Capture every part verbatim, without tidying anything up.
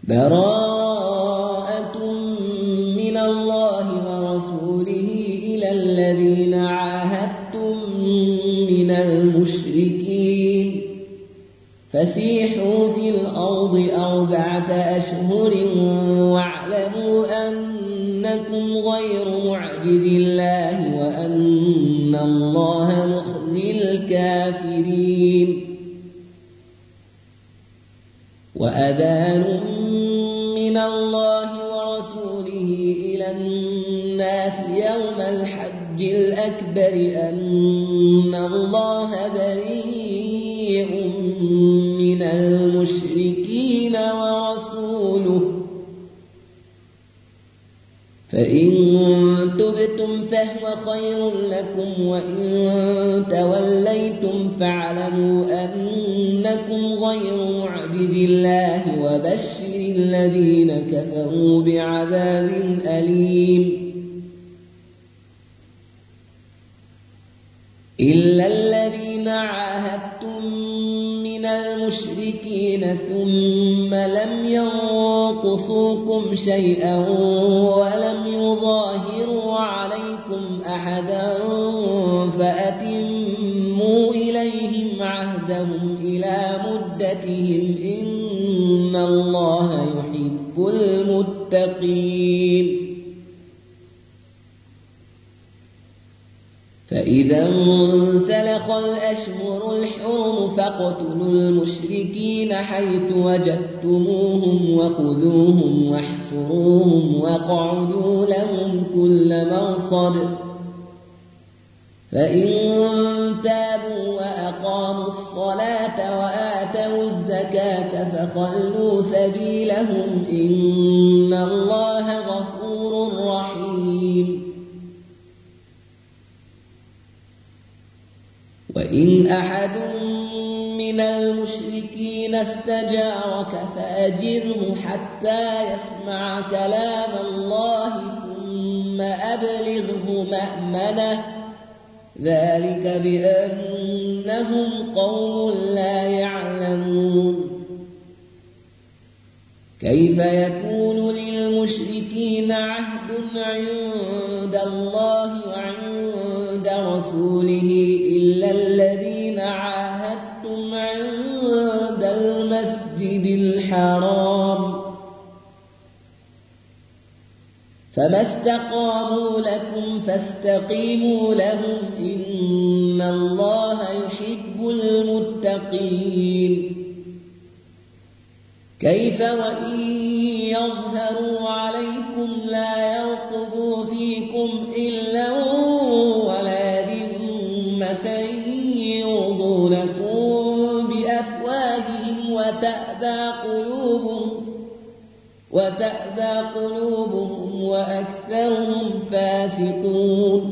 براءة من الله ورسوله إلى الذين عاهدتم من المشركين فسيحوا في الأرض أربعة أشهر واعلموا أنكم غير معجز الله وأن الله مخزي الكافرين. وأذان من الله ورسوله إلى الناس يوم الحج الأكبر أن الله بريء من المشركين ورسوله فإن تبتم فهو خير لكم وإن توليتم فاعلموا أنكم غير معجز الله وبشر الذين كفروا بعذاب أليم. إلا الذين عاهدتم من المشركين ثم لم ينقصوكم شيئا ولم يظاهروا عليكم أحدا فأتموا إليهم عهدهم إلى مدتهم إن الله يحب المتقين. فإذا انسلخ الأشهر الحرم فاقتلوا المشركين حيث وجدتموهم وخذوهم واحصروهم واقعدوا لهم كل مرصد فإن تابوا وأقاموا الصلاة وآتوا الزكاة فخلوا سبيلهم إن الله غفور رحيم. وإن أحد من المشركين استجارك فأجره حتى يسمع كلام الله ثم أبلغه مأمنه ذلك بأنهم قوم لا يعلمون. كيف يكون للمشركين عهد عند الله وعند رسوله إلا الذين عاهدتم عند المسجد الحرام فما استقاموا لكم فاستقيموا لهم إن الله يحب المتقين. كيف وإن يظهروا عليكم لا يرقبوا فيكم إلا ولا ذمة يرضونكم بأفواههم وتأبى قلوبهم وتأبى قلوبهم وأكثرهم فاسقون.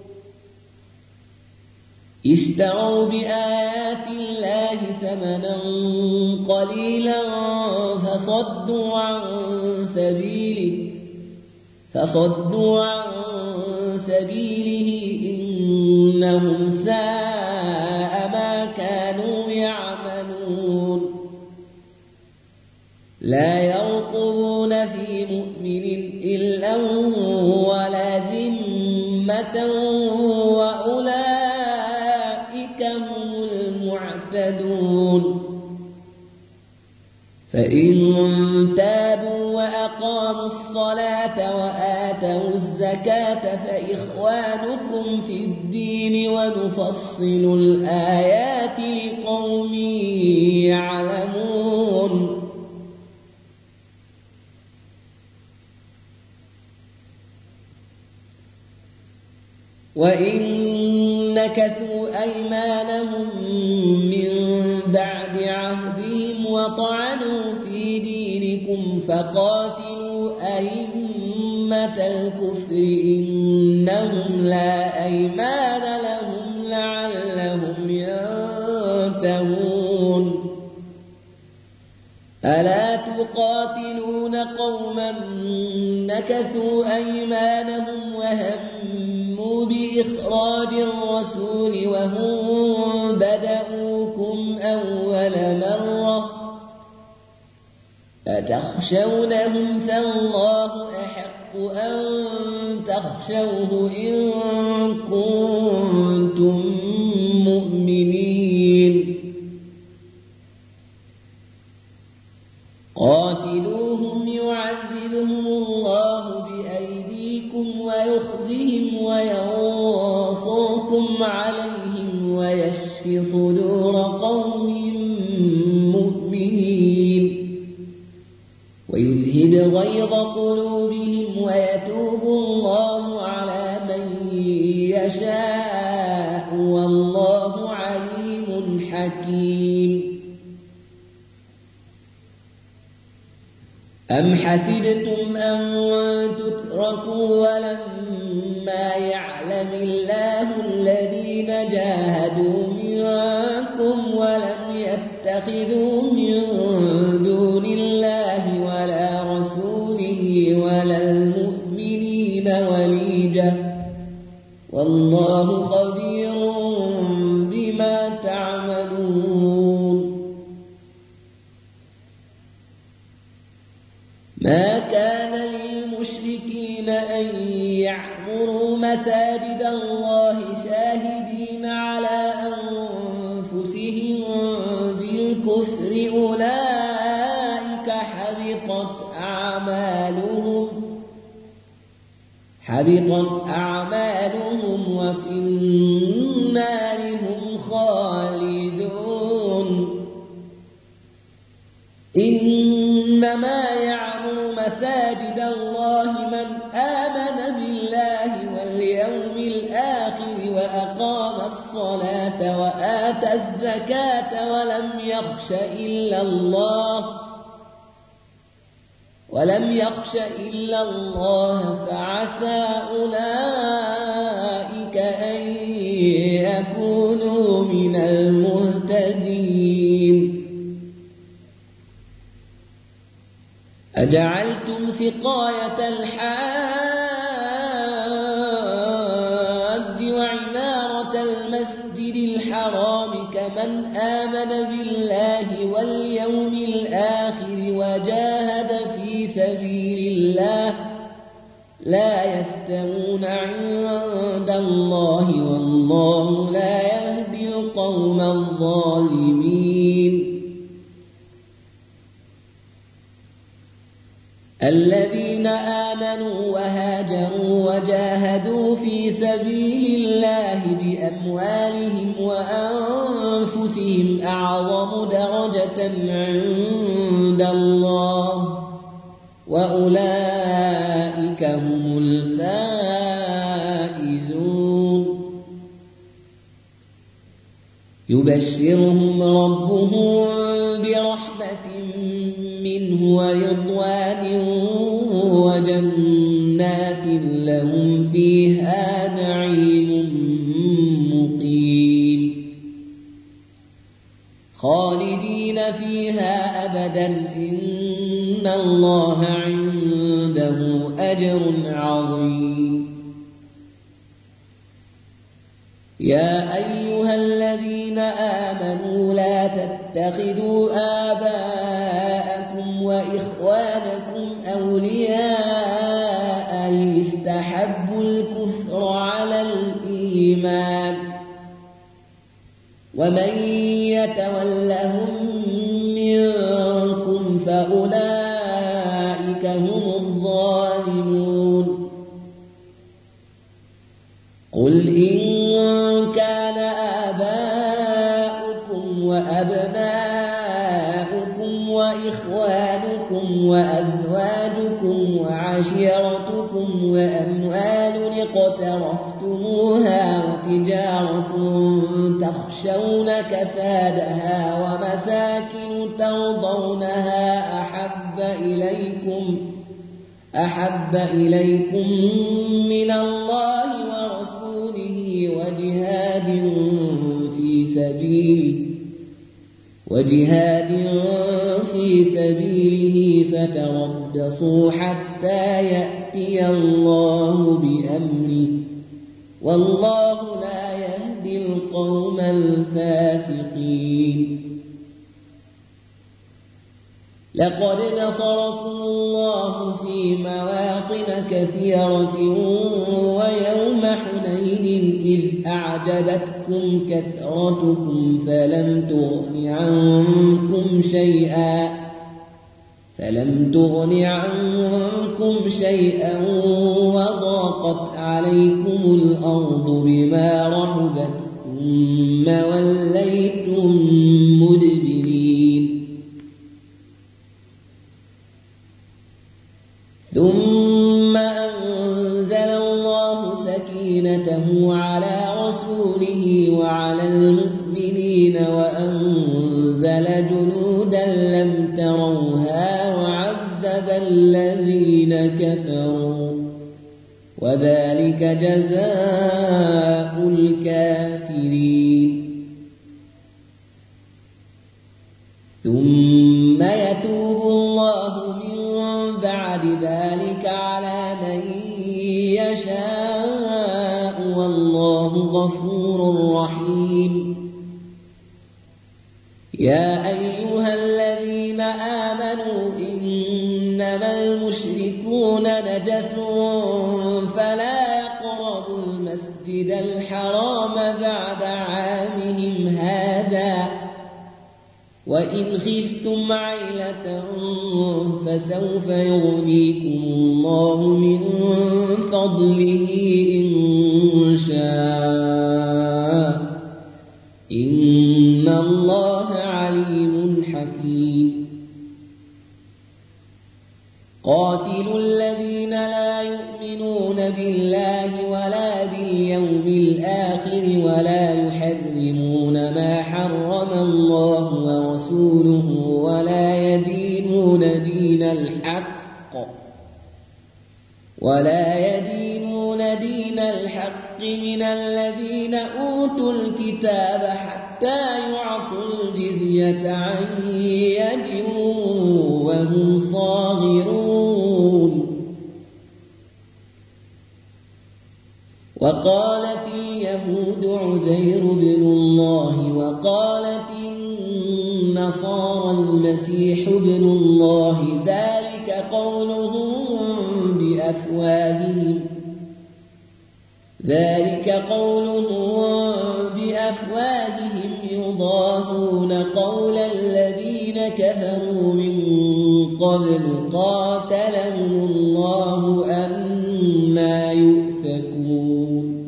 اشتروا بآيات الله ثمنا قليلا فصدوا عن سبيله فصدوا عن سبيله إنهم ساء ما كانوا يعملون. لا يرقبون في مؤمن إلا ولا ذمة وأولئك هم المعتدون. فإن تابوا وأقاموا الصلاة وآتوا الزكاة فإخوانكم في الدين ونفصل الآيات لقوم يعلمون. وإن نكثوا أيمانهم من بعد عهدهم وطعنوا في دينكم فقاتلوا أئمة الكفر إنهم لا أيمان لهم لعلهم ينتهون. ألا تقاتلون قوما نكثوا أيمانهم وهموا بإخراج الرسول وهم بدأوكم أول مرة أتخشونهم فالله أحق أن تخشوه إن كنتم مؤمنين قاتلوهم يعذبهم الله بأيديكم ويخزهم وينصركم عليهم ويشف صدور قوم مؤمنين ويذهب غيظ قلوبهم ويتوب الله على من يشاء والله عليم حكيم أم حسبتم أن تتركوا ولما يعلم الله الذين جاهدوا منكم ولم يتخذوا من دون الله ولا رسوله ولا المؤمنين وليجة والله خبير بما تعملون ما كان للمشركين أن يعمروا مساجد الله شاهدين على أنفسهم بالكفر أولئك حبطت أعمالهم حبطت أعمالهم وفي النار هم خالدون إنما يعمر مساجد الله من آمن بالله واليوم الآخر وأقام الصلاة وآتى الزكاة ولم يخش إلا الله ولم يخش إلا الله فعسى أولئك أن يكونوا من المهتدين أجعلتم سقاية الحاج وعمارة المسجد الحرام كمن آمن بالله واليوم الآخر وجاهد في سبيل الله لا يستوون عند الله والله لا يهدي القوم الظالمين الذين آمنوا وهاجروا وجاهدوا في سبيل الله بأموالهم وأنفسهم أعظم درجة عند الله وأولئك هم الفائزون يبشرهم ربهم برحمة منه ورضوان وجنات لهم فيها نعيم مقيم خالدين فيها أبدا إن الله عنده أجر عظيم يا أيها الذين آمنوا لا تتخذوا آباءكم وإخوانكم أولياء إن استحبوا الكفر على الإيمان ومن يتولهم منكم فأولئك هم الظالمون قل إن كان آباؤكم وأبناؤكم وإخوانكم وأزواجكم وعشيرتكم وأموال اقترفتموها وتجارة تخشون كسادها ومساكن ترضونها أحب إليكم أحب إليكم من الله ورسوله وجهاد في سبيله وجهاد في سبيله فتربصوا حتى يأتي الله بأمره والله لا يهدي القوم الفاسقين لقد نصركم الله في مواطن كثيرة ويوم حنين إذ أعجبتكم كثرتكم فلم تغن عنكم شيئا فلم تغن عنكم شيئا وضاقت عليكم الأرض بما رحبت ثم وليتم مدبرين ثم أنزل الله سكينته على رسوله وعلى المؤمنين وأنزل جنودا لم تروها وعذب الذين كفروا وذلك جزاء الكافرين ثم يتوب الله من بعد ذلك على من يشاء والله غفور رحيم يا أيها الذين آمنوا إنما المشركون نجس فلا يقربوا المسجد الحرام بعد عامهم هذا وإن خفتم عيلة فسوف يغنيكم الله من فضله إن شاء إن الله عليم حكيم قاتلوا الذين لا يؤمنون بالله ولا باليوم الآخر ولا يحرمون ما حرم الله ورسوله ولا يدينون دين الحق ولا يدينون دين الحق من الذين أوتوا الكتاب حتى يعطوا الجزية عن يد وهم صاغرون وقالت اليهود عزير بن الله وقالت النصارى المسيح ابن الله ذلك قولهم بأفواههم ذلك قولهم بأفواههم يضاهون قول الذين كفروا من قبل قاتلهم الله أنى يؤفكون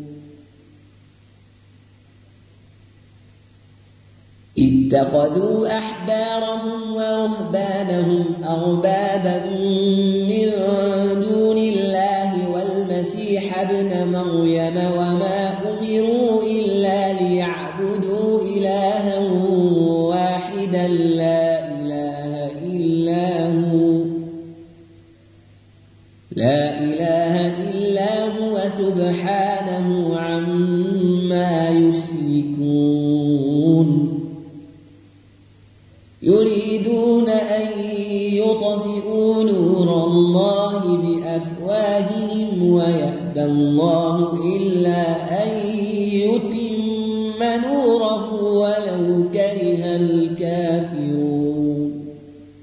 اتخذوا أحبارهم ورهبانهم أربابا من دون الله والمسيح ابن مريم وما أمروا إلا ليعبدوا إلها واحدا لا إله إلا هو لا إله إلا هو سبحانه عما يشركون يريدون أن يطفئوا نور الله بأفواههم ويأبى الله إلا أن يتم نوره ولو كره الكافرون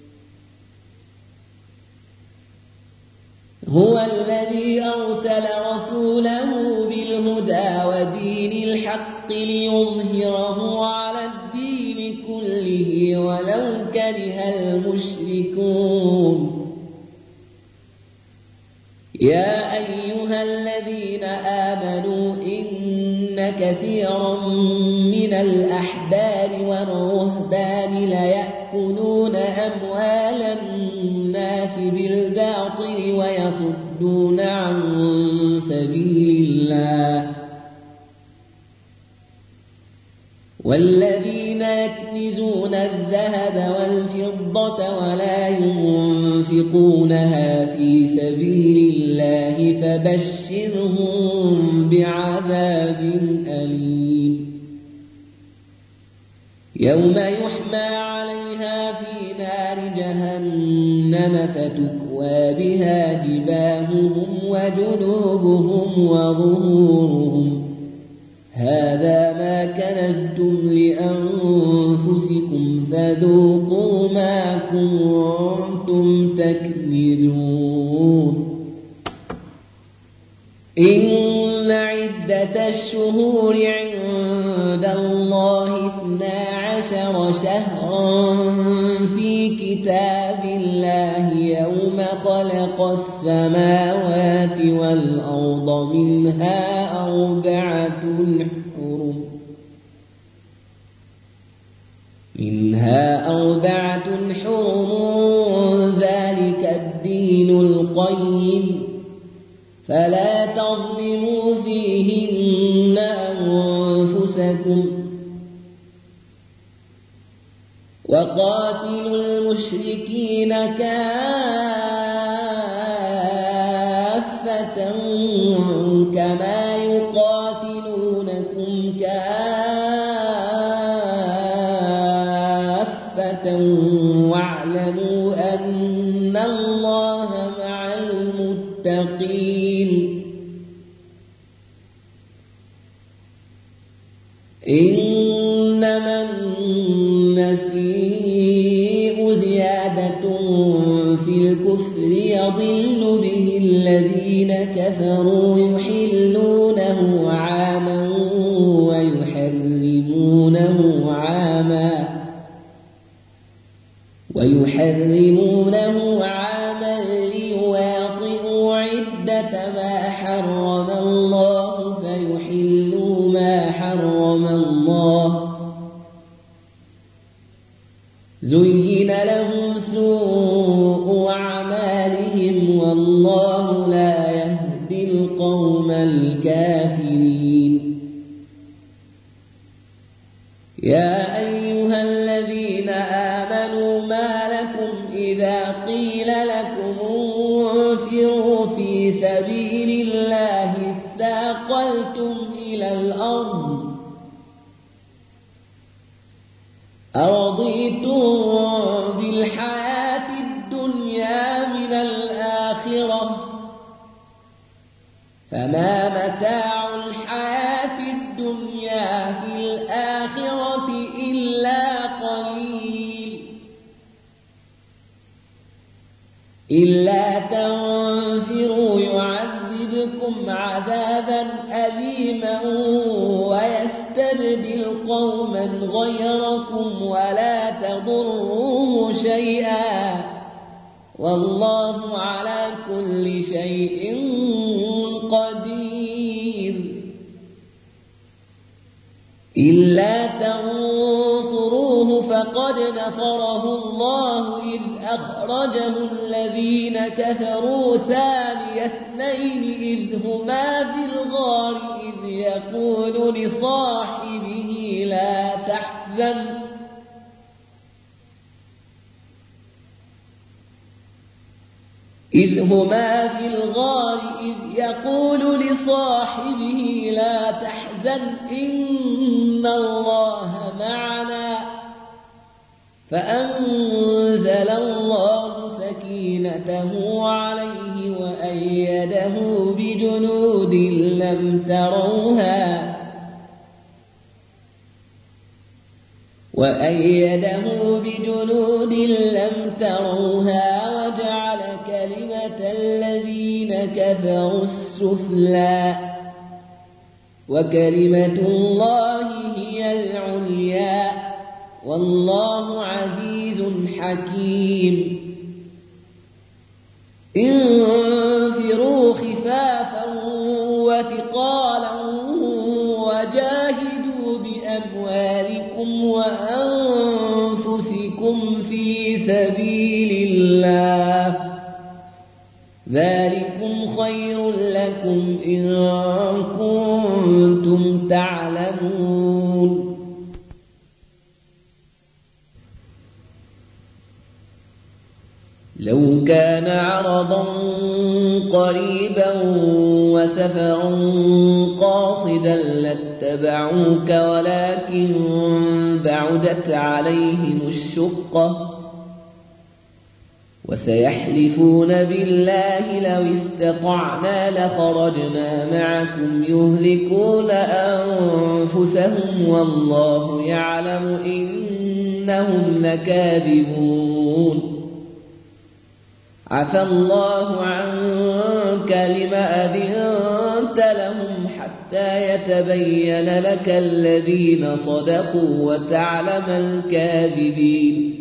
هو الذي أرسل رسوله بالهدى ودين الحق ليظهره على الدين كله ولو كره المشركون يا أيها الذين آمنوا إن كثيرا من الأحبار والرهبان ليأكلون أموال الناس بالباطل ويصدون عن سبيل الله والذين يكنزون الذهب والفضة ولا ينفقونها في سبيل الله فبشرهم بعذاب أليم يوم يحمى عليها في نار جهنم فتكوى بها جباههم وجنوبهم وظهورهم هذا ما كنزتم لأنفسكم فذوقوا ما كنتم تكنزون إن عدة الشهور عند الله اثنا عشر شهرا في كتاب الله يوم خلق السماوات والأرض منها أربعة حرم منها أربعة حرم ذلك الدين القيم فلا تظلموا فيهن أنفسكم وقاتلوا المشركين كافة كما يقاتلونكم كافة واعلموا أن الله مع المتقين إنما النسيء زيادة في الكفر يضل به الذين كفروا يحلونه عاما ويحرمونه عاما ويحرمونه عاما ليواطئوا عدة ما حرم الله فيحلوا ما حرم الله زين لهم سوء أعمالهم والله لا يهدي القوم الكافرين يا أيها الذين آمنوا ما لكم إذا قيل لكم انفروا في سبيل الله اثاقلتم إلى الأرض أرضيتم بالحياة الدنيا من الآخرة فما متاع الحياة الدنيا في الآخرة إلا قليل إلا تنفروا يعذبكم عذابا أليما ويستبدل قوما غيركم ولا تضروه شيئا والله على كل شيء قدير إلا تنصروه فقد نصره الله إذ أخرجه الذين كفروا ثاني اثنين إذ هما في الغار إذ يقول لصاحبه لا تحزن إذ هما في الغار إذ يقول لصاحبه لا تحزن إن الله معنا فأنزل الله سكينته عليه وأيده بجنود لم تروها وأيده بجنود لم تروها وجعل كلمة الذين كفروا السفلى وكلمة الله هي العليا والله عزيز حكيم انفروا خفافا وثقالا وجاهدوا بأموالكم وأنفسكم في سبيل الله ذلكم خير لكم إن كنتم تعلمون لو كان عرضا قريبا وسفرا قاصدا لاتبعوك ولكن بعدت عليهم الشقة وسيحلفون بالله لو استطعنا لخرجنا معكم يهلكون أنفسهم والله يعلم إنهم لكاذبون عفى الله عنك لم أذنت لهم حتى يتبين لك الذين صدقوا وتعلم الكاذبين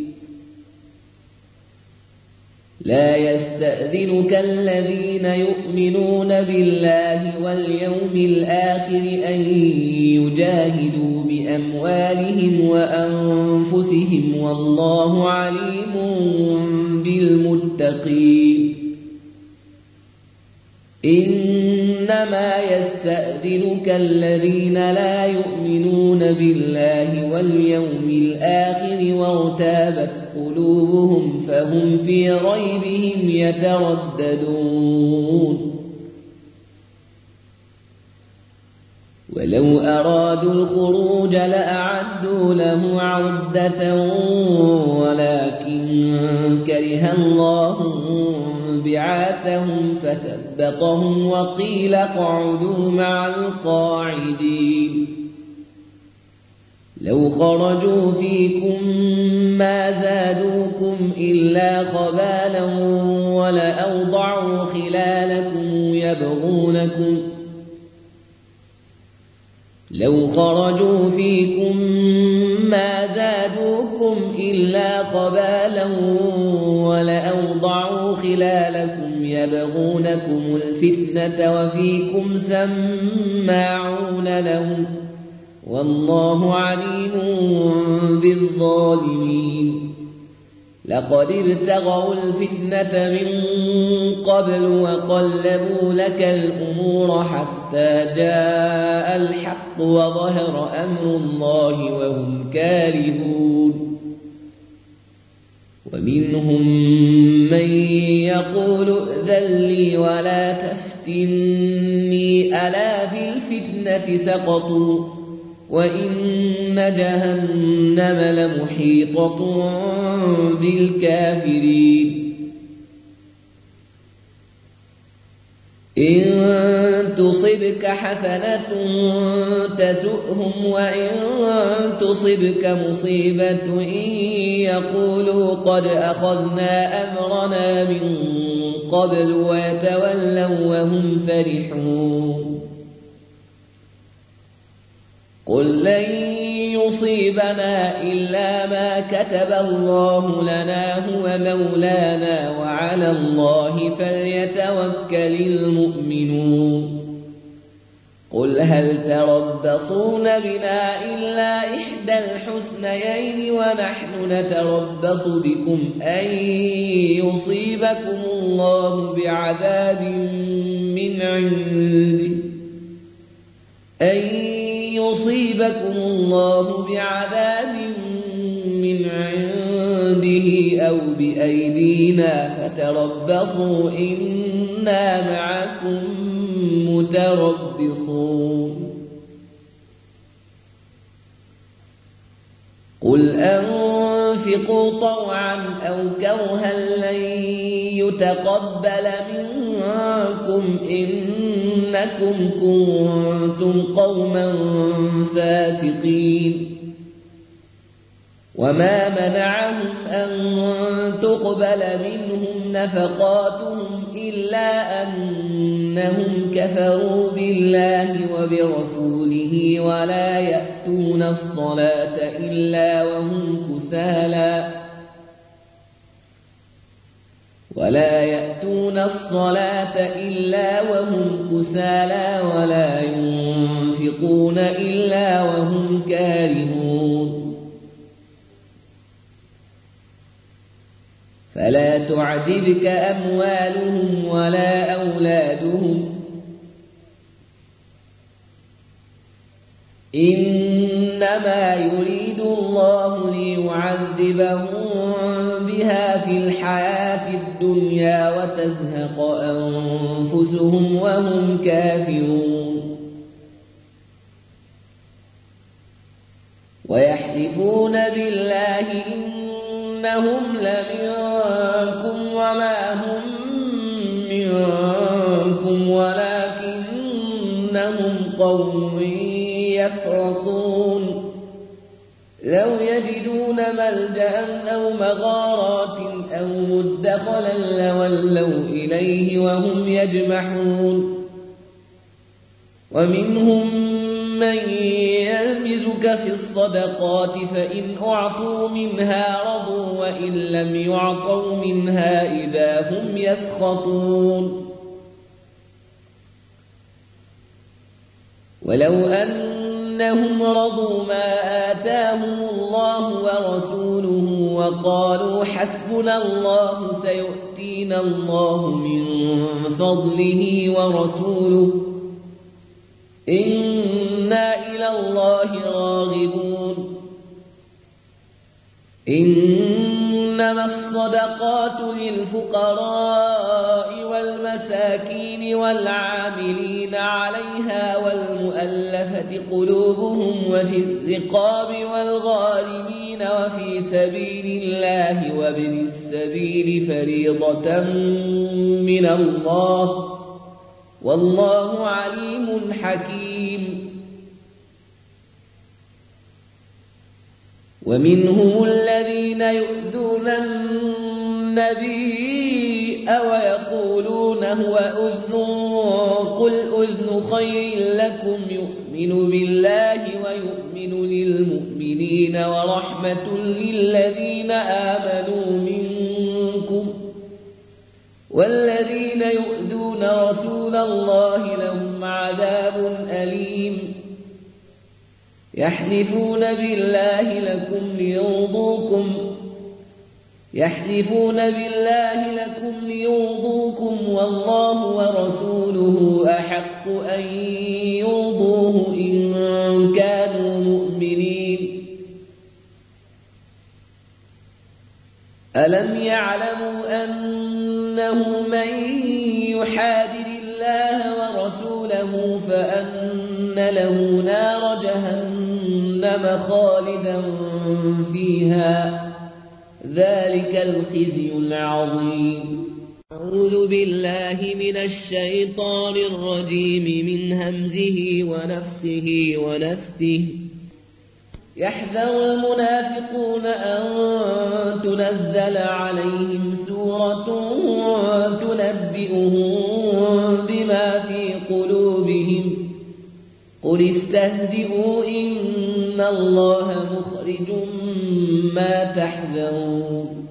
لا يستأذنك الذين يؤمنون بالله واليوم الآخر أن يجاهدوا بأموالهم وأنفسهم والله عليم بالمتقين إنما يستأذنك الذين لا يؤمنون بالله واليوم الآخر وارتابت قلوبهم فهم في ريبهم يترددون ولو أرادوا الخروج لأعدوا له عدة ولكن كره الله بعاثهم فثبطهم وقيل اقعدوا مع القاعدين لو خرجوا فيكم ما زادوكم إلا خبالا ولأوضعوا خلالكم يبغونكم لو خرجوا فيكم ما زادوكم إلا خبالا ولأوضعوا خلالكم يبغونكم الفتنة وفيكم سماعون لهم والله عليم بالظالمين لقد ابتغوا الفتنة من قبل وقلبوا لك الأمور حتى جاء الحق وظهر أمر الله وهم كارهون ومنهم من يقول ائذن لي ولا تفتني ألا في الفتنة سقطوا وإن جهنم لمحيطة بالكافرين إن تصبك حسنة تسؤهم وإن تصبك مصيبة إن يقولوا قد أخذنا أمرنا من قبل ويتولوا وهم فرحون قل لن يصيبنا إلا ما كتب الله لنا هو مولانا وعلى الله فليتوكل المؤمنون قل هل تربصون بنا إلا إحدى الحسنيين ونحن نتربص بكم أن يصيبكم الله بعذاب من عنده أن يصيبكم الله بعذاب من عنده أو بأيدينا فتربصوا إنا معكم متربصون قل أنفقوا طوعا أو كرها لن يتقبل منكم إنكم كنتم قوما فاسقين وما منعهم أن تقبل منهم نفقاتهم إلا أنهم كفروا بالله وبرسوله ولا يأتون الصلاة إلا وهم كسالى ولا يأتون الصلاة إلا وهم كسالى ولا ينفقون إلا وهم كارهون فلا تعجبك أموالهم ولا أولادهم إنما يريد الله ليعذبهم بها في الحياة الدنيا وتزهق أنفسهم وهم كافرون ويحلفون بالله إن إنهم لمنكم وما هم منكم ولكنهم قوم يفرقون لو يجدون ملجأ أو مغارات أو مدخلا لولوا إليه وهم يجمحون ومنهم من يلمزك في الصدقات فإن أعطوا منها رضوا وإن لم يعطوا منها إذا هم يسخطون ولو أنهم رضوا ما آتاهم الله ورسوله وقالوا حسبنا الله سيؤتينا الله من فضله ورسوله إنا إلى الله راغبون إنما الصدقات للفقراء والمساكين والعاملين عليها والمؤلفة قلوبهم وفي الرقاب والغارمين وفي سبيل الله وابن السبيل فريضة من الله والله عليم حكيم ومنهم الذين يؤذون النبي ويقولون هو أذن قل أذن خير لكم يؤمن بالله ويؤمن للمؤمنين ورحمة للذين آمنوا منكم والذين يؤذون رسول الله لهم عذاب أليم يحلفون بالله لكم ليرضوكم يحلفون بالله لكم ليرضوكم والله ورسوله أحق أن يرضوه إن كانوا مؤمنين ألم يعلموا أنه من يحادد الله ورسوله فأن له نار جهنم خالدا فيها ذلك الخزي العظيم أعوذ بالله من الشيطان الرجيم من همزه ونفخه ونفثه يحذر المنافقون أن تنزل عليهم سورة تنبئهم بما في قلوبهم قل استهزئوا إن الله مخرج ما تحذرون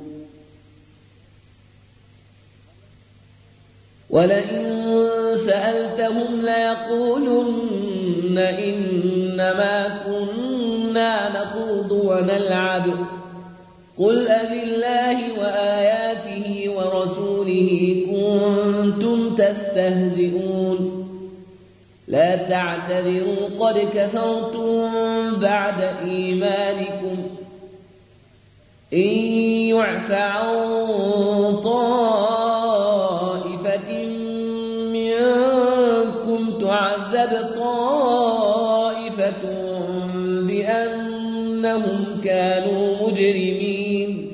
ولئن سألتهم ليقولن إنما كنا نخوض ونلعب قل أبالله وآياته ورسوله كنتم تستهزئون لا تعتذروا قد كفرتم بعد إيمانكم إن يعف عن طائفة منكم تعذب طائفة بأنهم كانوا مجرمين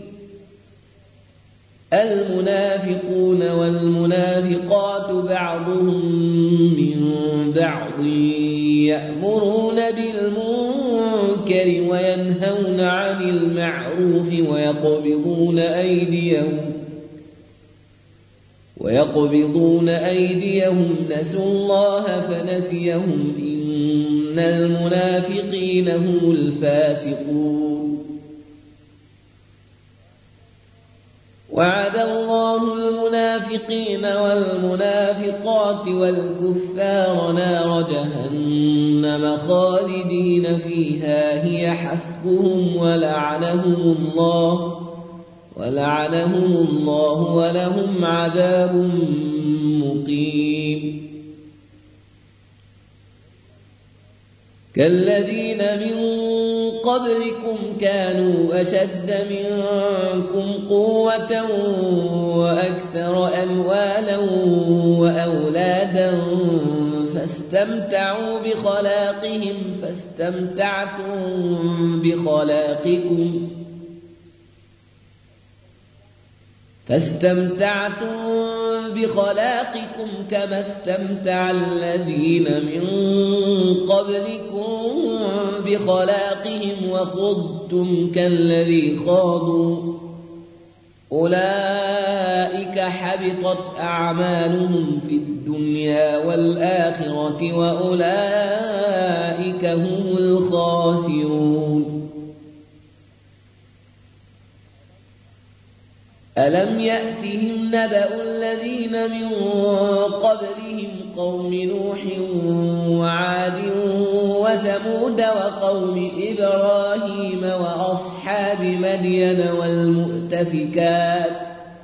المنافقون والمنافقات بعضهم من بعض يأمرون بالمنكر وينهون عن المعروف ويقبضون أيديهم ويقبضون أيديهم نسوا الله فنسيهم إن المنافقين هم الفاسقون وعد الله المنافقين والمنافقات والكفار نار جهنم خالدين فيها هي حسبهم ولعنهم الله ولعنهم الله ولهم عذاب مقيم كالذين من قبلكم كانوا أشد منكم قوة وأكثر أموالا وأولادا فاستمتعوا بخلاقهم فاستمتعتم بخلاقكم فاستمتعتم بخلاقكم كما استمتع الذين من قبلكم بخلاقهم وخضتم كالذي خاضوا أولئك حبطت أعمالهم في الدنيا والآخرة وأولئك هم الخاسرون. ألم يأتهم نبأ الذين من قبلهم قوم نوح وعاد وثمود وقوم إبراهيم وأصحاب مدين والمؤتفكات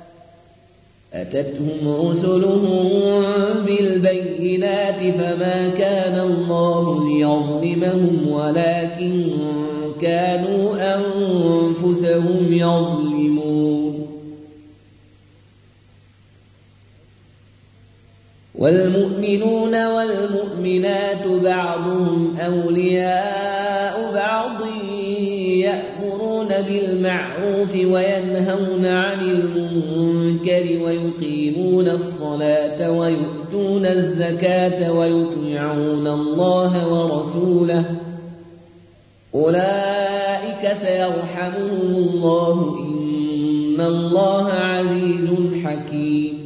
أتتهم رسلهم بالبينات فما كان الله ليظلمهم ولكن كانوا أنفسهم يظلمون. والمؤمنون والمؤمنات بعضهم أولياء بعض يأمرون بالمعروف وينهون عن المنكر ويقيمون الصلاة ويؤتون الزكاة ويطيعون الله ورسوله أولئك سيرحمهم الله إن الله عزيز حكيم.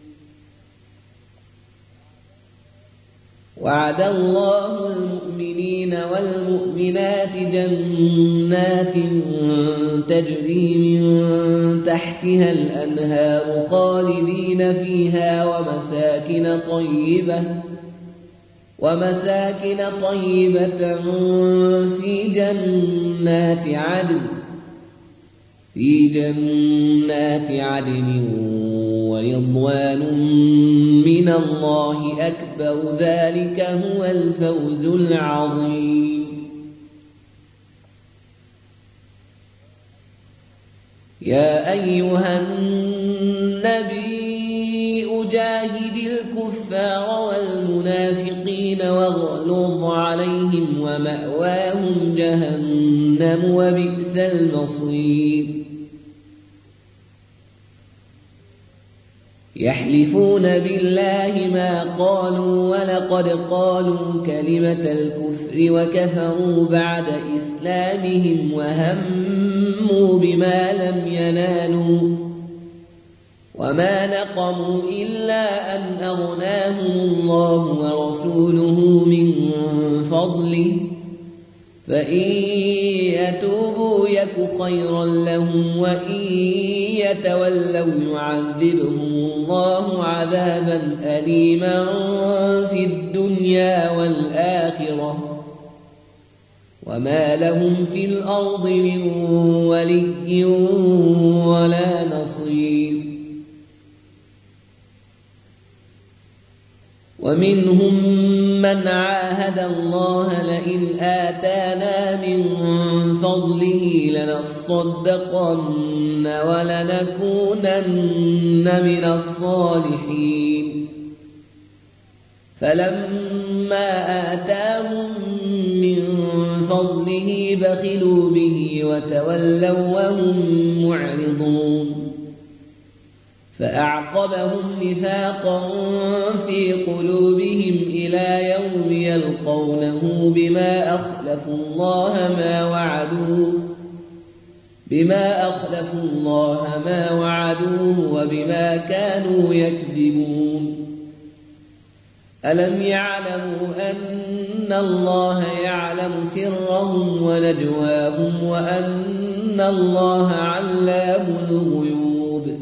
وعد الله المؤمنين والمؤمنات جنات تجري من تحتها الأنهار خالدين فيها ومساكن طيبة ومساكن طيبة في جنات عدن في جنات عدن ورضوان من الله أكبر ذلك هو الفوز العظيم. يا أيها النبي أجاهد الكفار والمنافقين واغلظ عليهم ومأواهم جهنم وبئس المصير. يحلفون بالله ما قالوا ولقد قالوا كلمة الكفر وكفروا بعد إسلامهم وهموا بما لم ينالوا وما نقموا إلا أن أغناهم الله ورسوله من فضله فإن يتوبوا يك خيرا لهم وإن يتولوا يعذبهم الله عذابا أليما في الدنيا والآخرة وما لهم في الأرض من ولي ولا نصير. ومنهم من عاهد الله لئن آتانا من فضله لنصدقن ولنكونن من الصالحين فلما آتاهم من فضله بخلوا به وتولوا وهم معرضون فأعقبهم نفاقا في قلوبهم إلى يوم يلقونه بما أخلفوا الله ما وعدوه بما أخلفوا الله ما وعدوه وبما كانوا يكذبون. ألم يعلموا أن الله يعلم سرهم ونجواهم وأن الله علام الغيوب.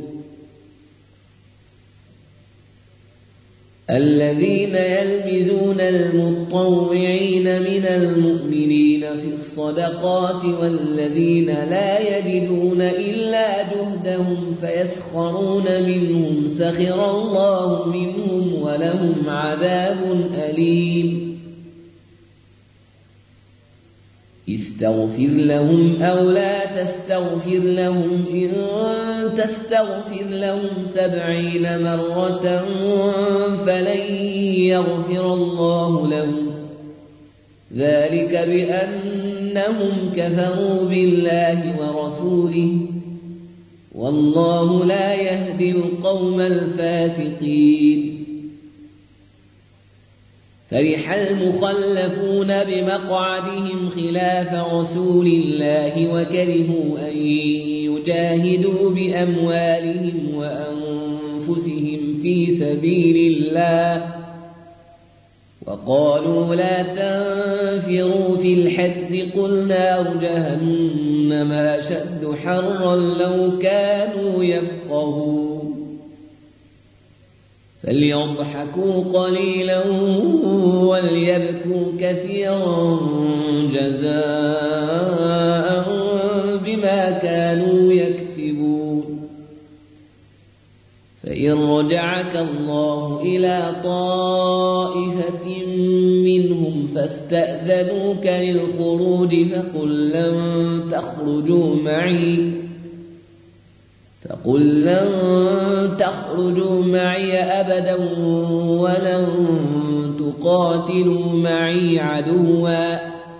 الذين يلمزون المطوعين من المؤمنين في الصدقات والذين لا يجدون إلا جهدهم فيسخرون منهم سخر الله منهم ولهم عذاب أليم. استغفر لهم أو لا تستغفر لهم إن تستغفر لهم سبعين مرة فلن يغفر الله لهم ذلك بأنهم كفروا بالله ورسوله والله لا يهدي القوم الفاسقين. فرح المخلفون بمقعدهم خلاف رسول الله وكرهوا أن يجاهدوا بأموالهم وأنفسهم في سبيل الله وقالوا لا تنفروا في الحر قل نار جهنم أشد حرا لو كانوا يفقهون. فليضحكوا قليلا وليبكوا كثيرا جزاء بما كانوا يكسبون. فإن رجعك الله إلى طائفة منهم فاستأذنوك للخروج فقل لن تخرجوا معي فقل لن تخرجوا معي أبدا ولن تقاتلوا معي عدوا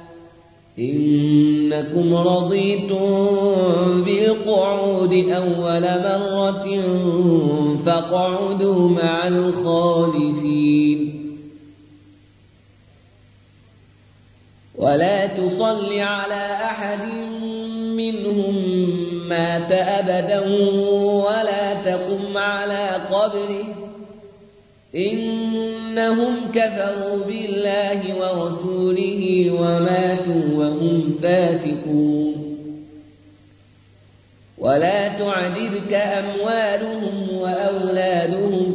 إنكم رضيتم بالقعود أول مرة فاقعدوا مع الخالفين. ولا تصل على أحد منهم مات أبدا ولا تقم على قبره إنهم كفروا بالله ورسوله وماتوا وهم فاسقون. ولا تعجبك أموالهم وأولادهم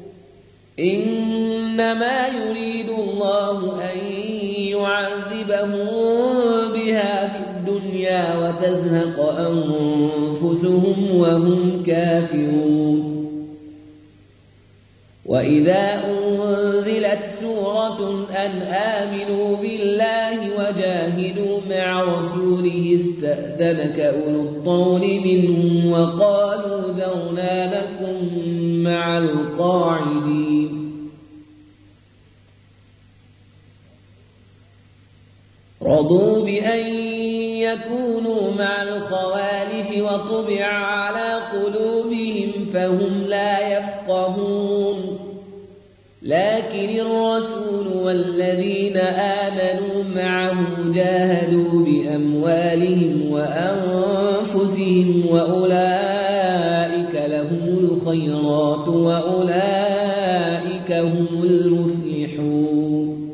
إنما يريد الله أن يعذبهم بها في الدنيا وتزهق أنفسهم وهم كافرون. وإذا أنزلت سورة أن آمنوا بالله وجاهدوا مع رسوله استأذنك أولو الطول منهم وقالوا ذرنا لكم مع القاعدين. رضوا بأن يكونوا مع الخوالف وطبع على قلوبهم فهم لا يفقهون. لكن الرسول والذين آمنوا معه جاهدوا بأموالهم وأنفسهم وأولئك لهم الخيرات وأولئك هم المفلحون.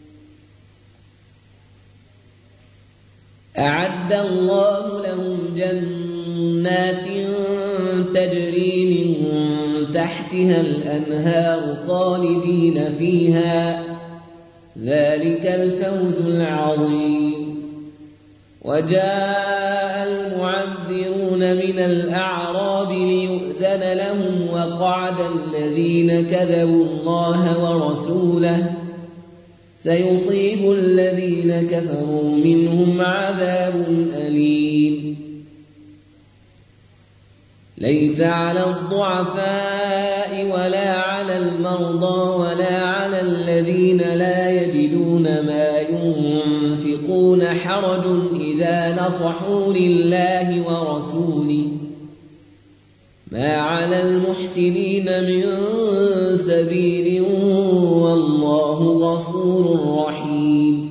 أعد الله لهم جنات تجري من تحتها الأنهار خالدين فيها ذلك الفوز العظيم. وجاء المعذرون من الأعراب ليؤذن لهم وقعد الذين كذبوا الله ورسوله سيصيب الذين كفروا منهم عذاب أليم. ليس على الضعفاء ولا على المرضى ولا على الذين لا يجدون ما ينفقون حرج إذا نصحوا لله ورسوله ما على المحسنين من سبيل والله غفور رحيم.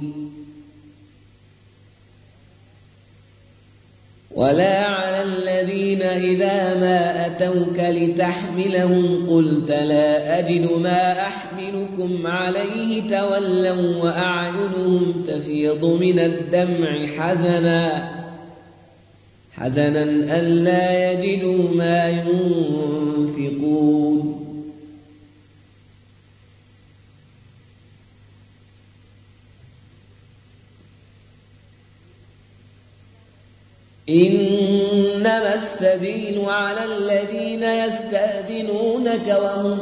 ولا على الذين إذا ما أتوك لتحملهم قلت لا أجد ما أحملكم عليه تولوا وأعينهم تفيض من الدمع حزنا حزنا ألا يجدوا ما ينفقون. إنما السبيل على الذين يستأذنونك وهم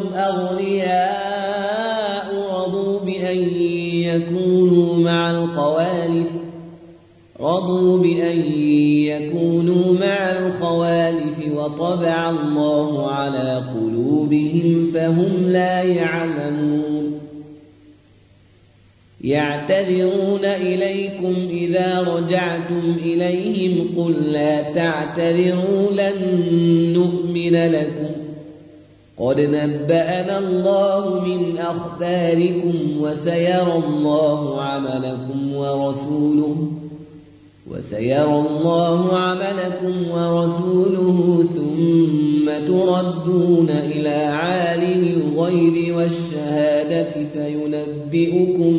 أغنياء رضوا بأن يكونوا مع الخوالف رضوا بأن يكونوا مع الخوالف وطبع الله على قلوبهم فهم لا يعلمون. يعتذرون إليكم إذا رجعتم إليهم قل لا تعتذروا لن نؤمن لكم قد نبأنا الله من أخباركم وسيرى الله عملكم ورسوله وسيرى الله عملكم ورسوله ثم تردون إلى عالم الغيب والشهادة فينبئكم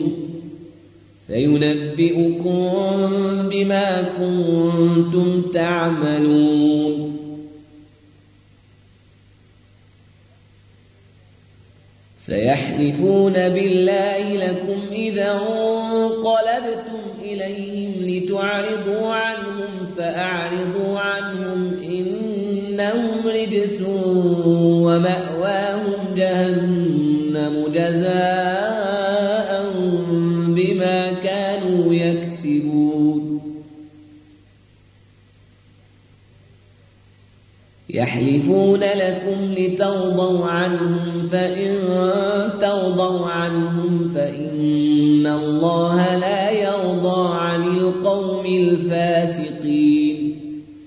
فينبئكم بما كنتم تعملون سيحلفون بالله لكم إذا انقلبتم إليهم لتعرضوا عنهم فأعرضوا عنهم إنهم رجس ومأواهم جهنم جزاء بما كانوا يكسبون يحلفون لكم لترضوا عنهم فإن ترضوا عنهم فإن الله لا يرضى عن القوم الفاسقين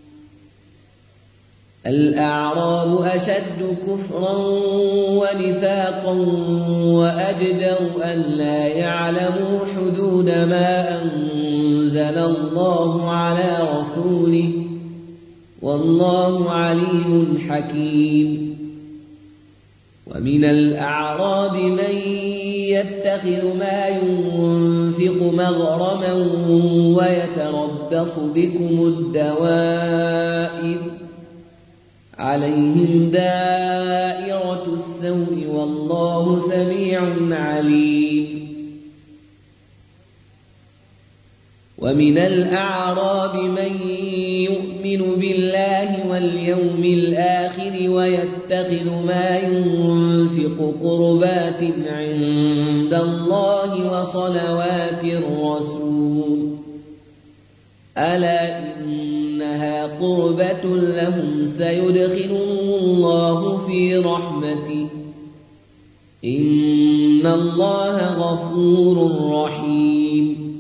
الأعراب أشد كفرا ونفاقا وأجدر أن لا يعلموا حدود ما أنزل الله على رسوله والله عليم حكيم ومن الأعراب من يتخذ ما ينفق مغرما ويتربص بكم الدوائر عليهم دائرة السوء والله سميع عليم ومن الأعراب من يؤمن بالله واليوم الآخر ويتخذ ما ينفق قربات عند الله وصلوات الرسول ألا إنها قربة لهم سيدخلهم الله في رحمته إن الله غفور رحيم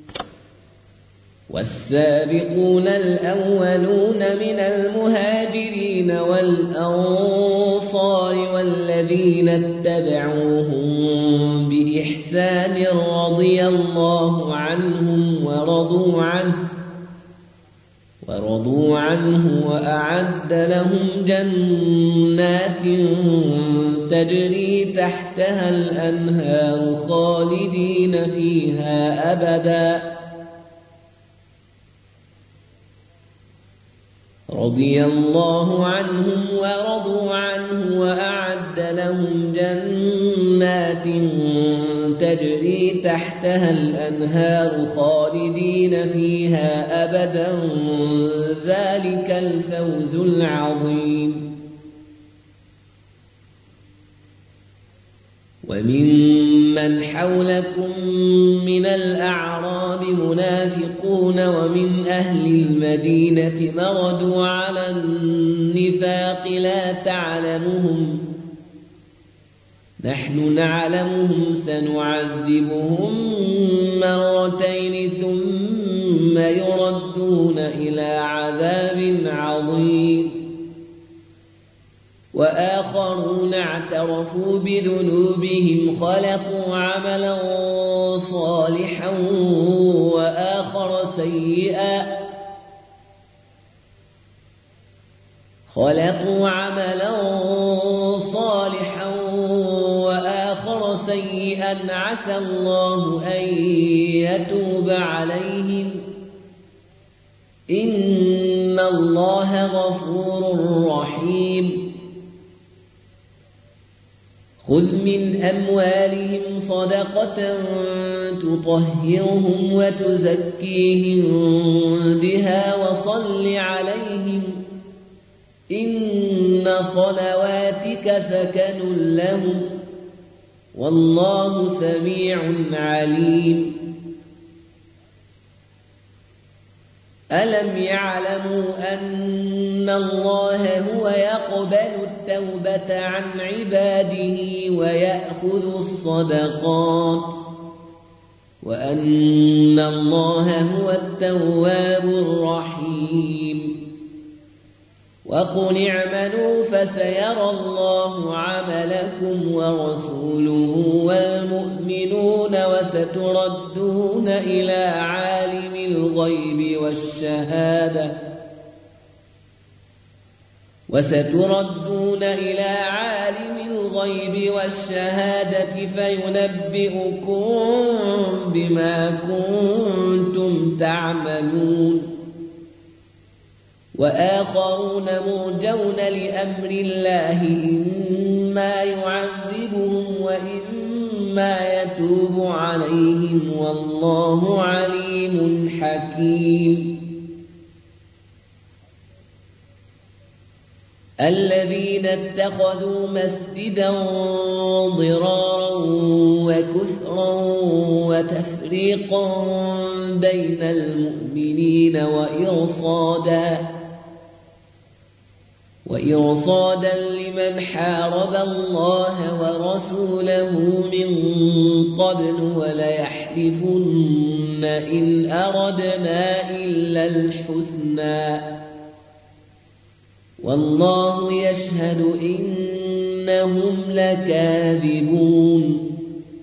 والسابقون الأولون من المهاجرين والأنصار والذين اتبعوهم بإحسان رضي الله عنهم ورضوا عنه ورضوا عنه وأعد لهم جنات تجري تحتها الأنهار خالدين فيها أبداً رضي الله عنهم ورضوا عنه وأعد لهم جنات تجري تحتها الأنهار خالدين فيها أبدا ذلك الفوز العظيم وممن حولكم من الأعراب منافقون ومن أهل المدينة مردوا على النفاق لا تعلمهم نحن نعلمهم سنعذبهم مرتين ثم يردون إلى عذاب عظيم وآخرون اعترفوا بذنوبهم خلقوا عملا صالحا وآخر سيئا خلقوا عملا صالحا وآخر سيئا عسى الله أن يتوب عليهم إن الله غفور رحيم خذ من أموالهم صدقة تطهرهم وتزكيهم بها وصل عليهم إن صلواتك سكن لهم والله سميع عليم ألم يعلموا أن الله هو يقبل التوبة عن عباده ويأخذ الصدقات وأن الله هو التواب الرحيم وقل اعملوا فسيرى الله عملكم ورسوله والمؤمنون وستردون إلى عالم الغيب والشهادة وستردون إلى عالم الغيب والشهادة فينبئكم بما كنتم تعملون وآخرون مرجون لأمر الله إما يعذبهم وإما يتوب عليهم والله عليم حكيم الذين اتخذوا مسجدا ضرارا وكثرا وتفريقا بين المؤمنين وإرصادا وإرصادا لمن حارب الله ورسوله من قبل وليحلفن إن أردنا إلا الحسنى والله يشهد إنهم لكاذبون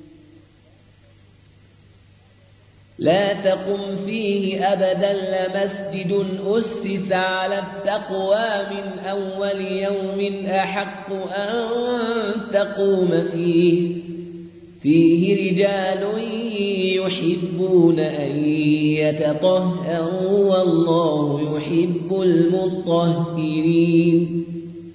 لا تقم فيه أبدا لمسجد أسس على التقوى من أول يوم أحق أن تقوم فيه فيه رجال يحبون أن يتطهروا والله يحب المطهرين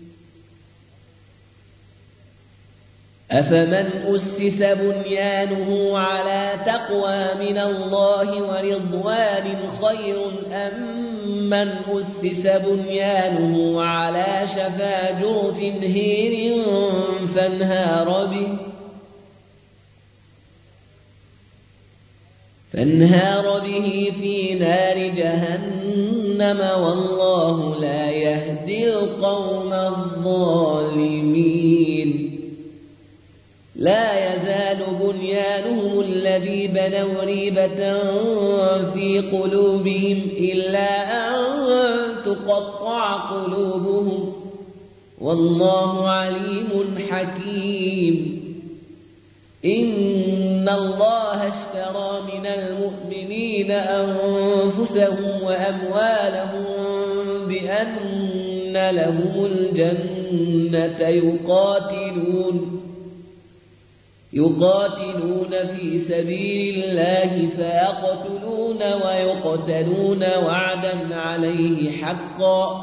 أفمن أسس بنيانه على تقوى من الله ورضوان خير أم من أسس بنيانه على شفا جرف هير فانهار به فانهار به في نار جهنم والله لا يهدي القوم الظالمين لا يزال بنيانهم الذي بنوا ريبة في قلوبهم إلا أن تقطع قلوبهم والله عليم حكيم إن الله اشترى من المؤمنين أنفسهم وأموالهم بأن لهم الجنة يقاتلون يقاتلون في سبيل الله فيقتلون ويقتلون وعدا عليه حقا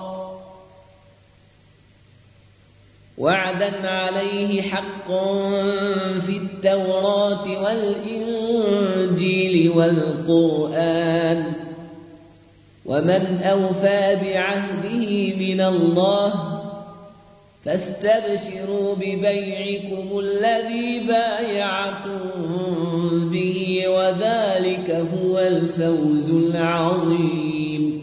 وعدا عليه حقا في التوراة والإنجيل والقرآن ومن أوفى بعهده من الله فاستبشروا ببيعكم الذي بايعتم به وذلك هو الفوز العظيم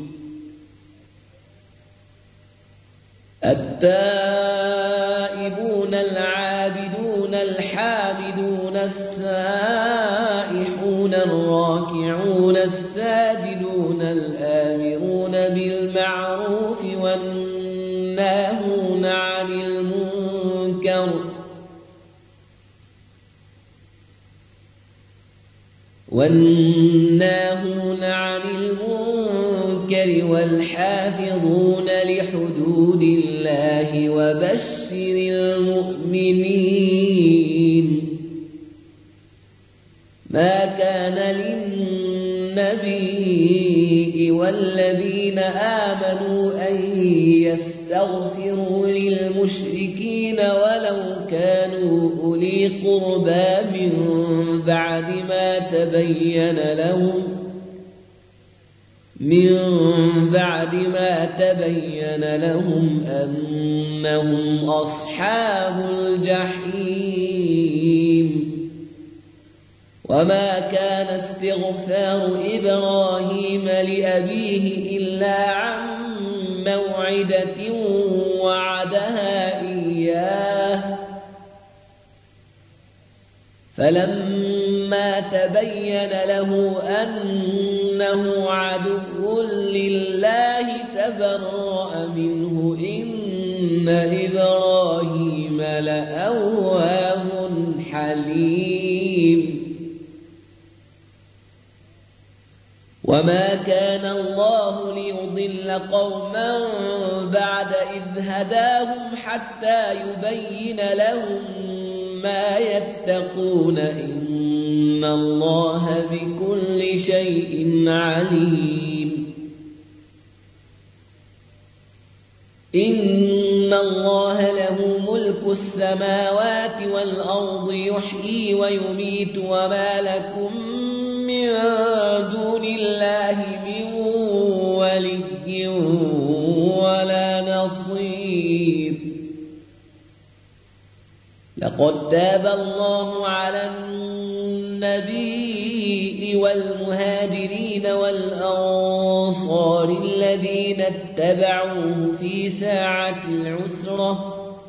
التائبون العابدون الحامدون السائحون الراكعون الساجدون الآمرون بالمعروف والناهون عن المنكر والناهون عن المنكر والحافظون لحدود الله وبشر المؤمنين ما كان للنبي والذين آمنوا أن يستغفروا للمشركين ولو كانوا أولي قربى من بعد ما تبين لهم من بعد ما تبين لهم أنهم أصحاب الجحيم وما كان استغفار إبراهيم لأبيه إلا عن موعدة وعدها إياه فلما فلما تبين له أنه عدو لله تبرأ منه إن إبراهيم لأواه حليم وما كان الله ليضل قوما بعد إذ هداهم حتى يبين لهم ما يتقون إن الله بكل شيء عليم إن الله له ملك السماوات والأرض يحيي ويميت وما لكم من دون الله من ولي ولا نصير لقد تاب الله على النبي والمهاجرين والأنصار الذين اتبعوه في ساعة العسرة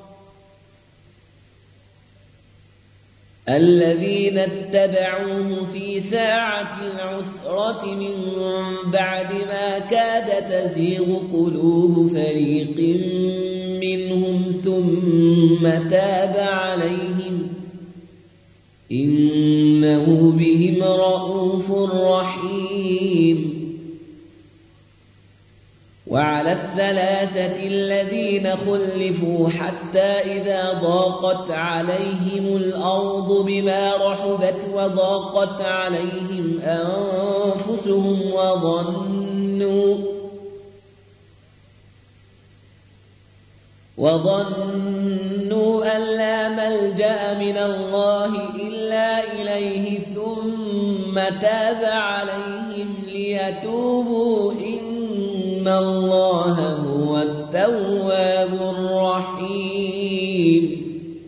الذين اتبعوه في ساعة العسرة من بعد ما كاد تزيغ قلوب فريق منهم ثم تاب عليهم إنه بهم رءوف رحيم وعلى الثلاثة الذين خلفوا حتى إذا ضاقت عليهم الأرض بما رحبت وضاقت عليهم أنفسهم وظنوا وظنوا أن لا ملجأ من الله إلا إليه ثم تاب عليهم ليتوبوا إن الله هو التواب الرحيم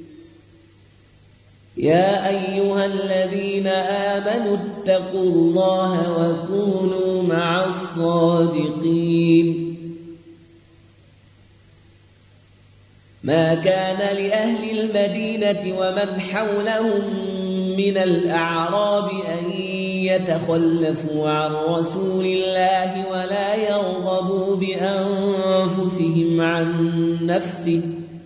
يا أيها الذين آمنوا اتقوا الله وكونوا مع الصادقين ما كان لأهل المدينة ومن حولهم من الأعراب أن يتخلفوا عن رسول الله ولا يرغبوا بأنفسهم عن نفسه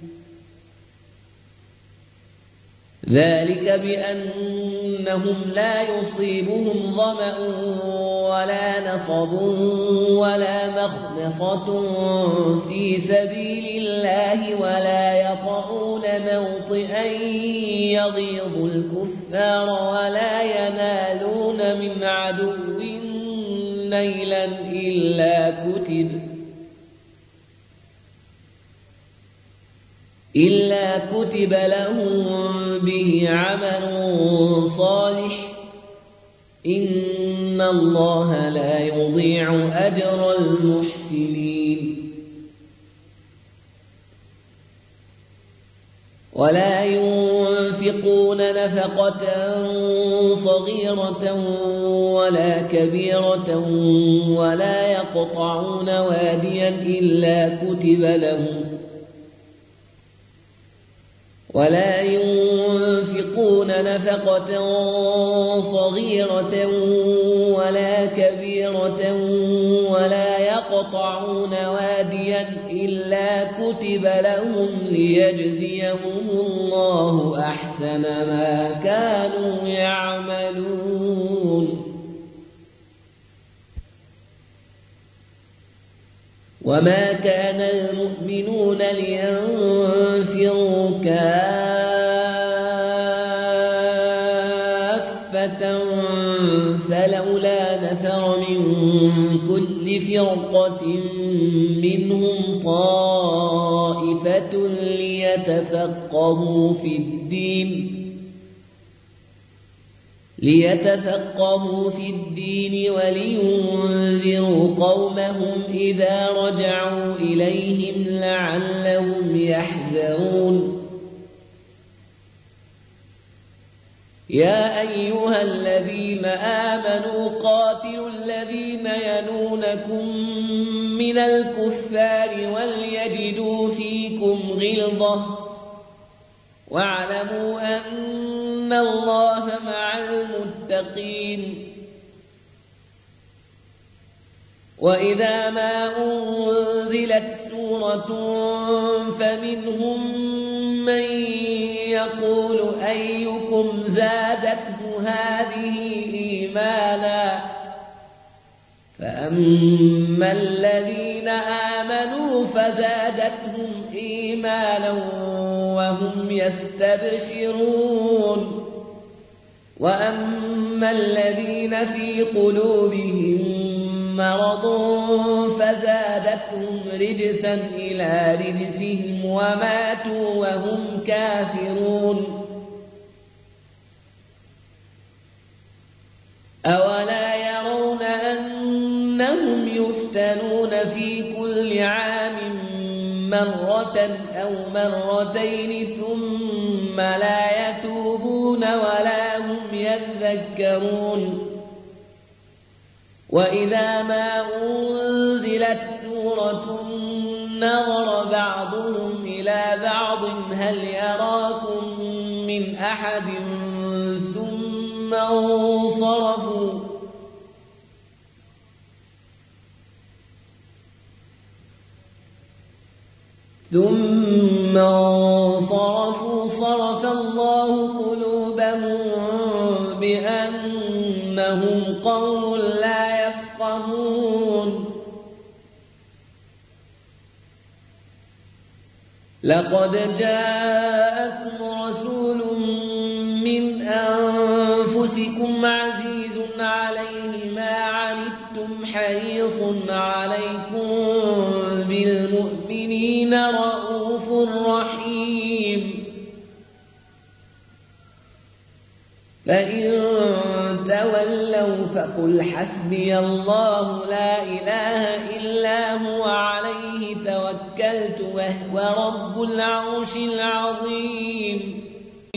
ذلك بأنهم لا يصيبهم ظمأ ولا نصب ولا مخنصة في سبيل الله ولا يطعون موطئا يغيظ الكفار ولا ينالون من عدو نيلا إلا كتب إلا كتب لهم به عمل صالح إن الله لا يضيع أجر المحسنين ولا ينفقون نفقة صغيرة ولا كبيرة ولا يقطعون واديا إلا كتب لهم ولا ينفقون نفقة صغيرة ولا كبيرة ولا يقطعون واديا إلا كتب لهم ليجزيهم الله أحسن ما كانوا يعملون وما كان المؤمنون لينفروا كافة فلولا نفر من كل فرقة منهم طائفة ليتفقهوا في الدين ليتفقهوا في الدين ولينذروا قومهم إذا رجعوا إليهم لعلهم يحذرون يا أيها الذين آمنوا قاتلوا الذين يلونكم من الكفار وليجدوا فيكم غلظة واعلموا أن الله مع المتقين المتقين. وإذا ما أنزلت سورة فمنهم من يقول أيكم زادته هذه إيمانا فأما الذين آمنوا فزادتهم إيمانا وهم يستبشرون وأما الذين في قلوبهم مرض فزادتهم رجسا إلى رجسهم وماتوا وهم كافرون. أولا يرون أنهم يفتنون في كل عام مرة أو مرتين ثم لا يتوبون ولا هم يذكرون. وإذا ما أنزلت سورة نظر بعضهم إلى بعض هل يراكم من أحد ثم انصرفوا ثم انصرفوا صرف الله قلوبهم بأنهم قوم لا يفقهون. لقد جاءكم رسول من أنفسكم عزيز عليه ما عنتم حريص عليكم بالمؤمنين رؤوف رحيم. فإن تولوا فقل حسبي الله لا إله إلا هو عليه توكلت وهو رب العرش العظيم.